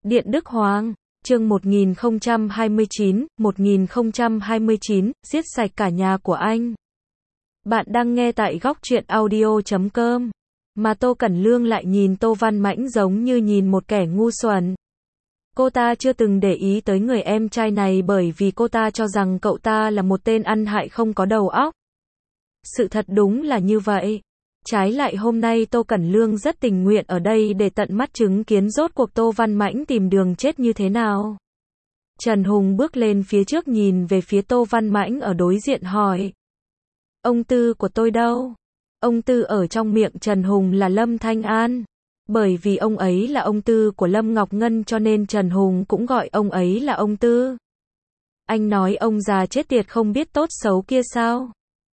Điện Đức Hoàng, chương 1029, giết sạch cả nhà của anh. Bạn đang nghe tại góc truyện audio.com. Mà Tô Cẩn Lương lại nhìn Tô Văn Mãnh giống như nhìn một kẻ ngu xuẩn. Cô ta chưa từng để ý tới người em trai này bởi vì cô ta cho rằng cậu ta là một tên ăn hại không có đầu óc. Sự thật đúng là như vậy. Trái lại hôm nay Tô Cẩn Lương rất tình nguyện ở đây để tận mắt chứng kiến rốt cuộc Tô Văn Mãnh tìm đường chết như thế nào. Trần Hùng bước lên phía trước nhìn về phía Tô Văn Mãnh ở đối diện hỏi. Ông Tư của tôi đâu? Ông Tư ở trong miệng Trần Hùng là Lâm Thanh An. Bởi vì ông ấy là ông Tư của Lâm Ngọc Ngân cho nên Trần Hùng cũng gọi ông ấy là ông Tư. Anh nói ông già chết tiệt không biết tốt xấu kia sao?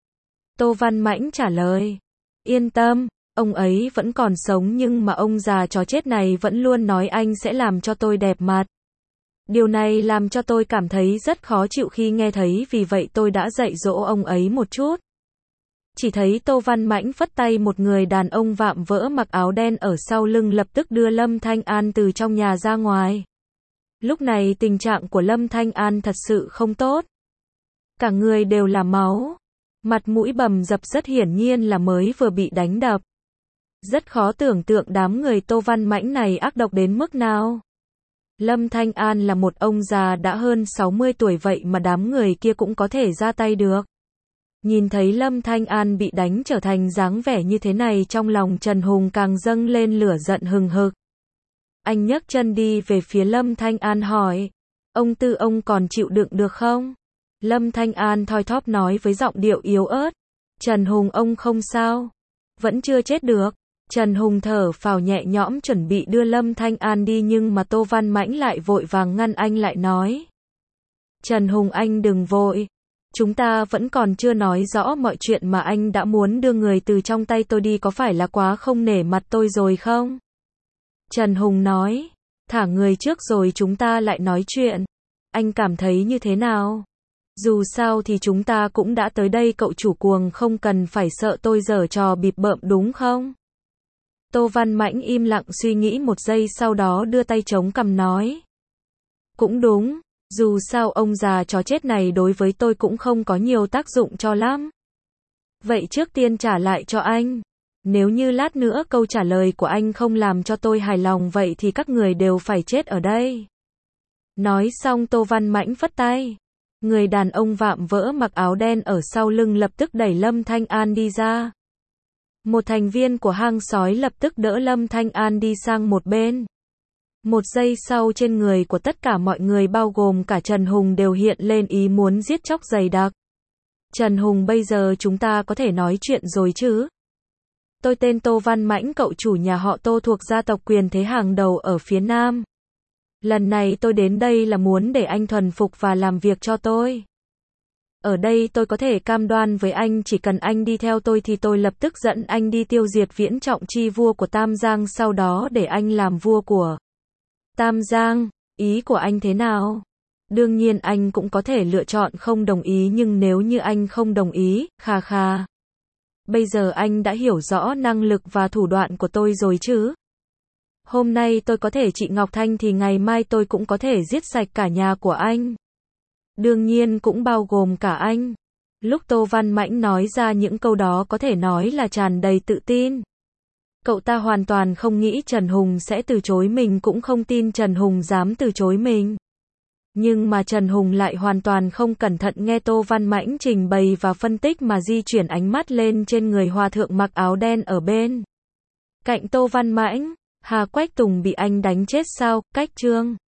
Tô Văn Mãnh trả lời. Yên tâm, ông ấy vẫn còn sống nhưng mà ông già chó chết này vẫn luôn nói anh sẽ làm cho tôi đẹp mặt. Điều này làm cho tôi cảm thấy rất khó chịu khi nghe thấy, vì vậy tôi đã dạy dỗ ông ấy một chút. Chỉ thấy Tô Văn Mãnh phất tay, một người đàn ông vạm vỡ mặc áo đen ở sau lưng lập tức đưa Lâm Thanh An từ trong nhà ra ngoài. Lúc này tình trạng của Lâm Thanh An thật sự không tốt. Cả người đều là máu. Mặt mũi bầm dập, rất hiển nhiên là mới vừa bị đánh đập. Rất khó tưởng tượng đám người Tô Văn Mãnh này ác độc đến mức nào. Lâm Thanh An là một ông già đã hơn 60 tuổi vậy mà đám người kia cũng có thể ra tay được. Nhìn thấy Lâm Thanh An bị đánh trở thành dáng vẻ như thế này, trong lòng Trần Hùng càng dâng lên lửa giận hừng hực. Anh nhấc chân đi về phía Lâm Thanh An hỏi. Ông Tư, ông còn chịu đựng được không? Lâm Thanh An thoi thóp nói với giọng điệu yếu ớt. Trần Hùng, ông không sao? Vẫn chưa chết được. Trần Hùng thở phào nhẹ nhõm chuẩn bị đưa Lâm Thanh An đi, nhưng mà Tô Văn Mãnh lại vội vàng ngăn anh lại nói. Trần Hùng, anh đừng vội. Chúng ta vẫn còn chưa nói rõ mọi chuyện mà anh đã muốn đưa người từ trong tay tôi đi, có phải là quá không nể mặt tôi rồi không? Trần Hùng nói. Thả người trước rồi chúng ta lại nói chuyện. Anh cảm thấy như thế nào? Dù sao thì chúng ta cũng đã tới đây, cậu chủ cuồng không cần phải sợ tôi giở trò bịp bợm đúng không? Tô Văn Mãnh im lặng suy nghĩ một giây, sau đó đưa tay chống cằm nói. Cũng đúng, dù sao ông già chó chết này đối với tôi cũng không có nhiều tác dụng cho lắm. Vậy trước tiên trả lại cho anh. Nếu như lát nữa câu trả lời của anh không làm cho tôi hài lòng, vậy thì các người đều phải chết ở đây. Nói xong Tô Văn Mãnh phất tay. Người đàn ông vạm vỡ mặc áo đen ở sau lưng lập tức đẩy Lâm Thanh An đi ra. Một thành viên của hang sói lập tức đỡ Lâm Thanh An đi sang một bên. Một giây sau trên người của tất cả mọi người bao gồm cả Trần Hùng đều hiện lên ý muốn giết chóc dày đặc. Trần Hùng, bây giờ chúng ta có thể nói chuyện rồi chứ? Tôi tên Tô Văn Mãnh, cậu chủ nhà họ Tô thuộc gia tộc quyền thế hàng đầu ở phía Nam. Lần này tôi đến đây là muốn để anh thuần phục và làm việc cho tôi. Ở đây tôi có thể cam đoan với anh, chỉ cần anh đi theo tôi thì tôi lập tức dẫn anh đi tiêu diệt Viễn Trọng Chi, vua của Tam Giang, sau đó để anh làm vua của Tam Giang. Ý của anh thế nào? Đương nhiên anh cũng có thể lựa chọn không đồng ý, nhưng nếu như anh không đồng ý, kha kha. Bây giờ anh đã hiểu rõ năng lực và thủ đoạn của tôi rồi chứ? Hôm nay tôi có thể trị Ngọc Thanh thì ngày mai tôi cũng có thể giết sạch cả nhà của anh. Đương nhiên cũng bao gồm cả anh. Lúc Tô Văn Mãnh nói ra những câu đó có thể nói là tràn đầy tự tin. Cậu ta hoàn toàn không nghĩ Trần Hùng sẽ từ chối mình, cũng không tin Trần Hùng dám từ chối mình. Nhưng mà Trần Hùng lại hoàn toàn không cẩn thận nghe Tô Văn Mãnh trình bày và phân tích mà di chuyển ánh mắt lên trên người hòa thượng mặc áo đen ở bên cạnh Tô Văn Mãnh. Hà Quách Tùng bị anh đánh chết sao? Cách Trương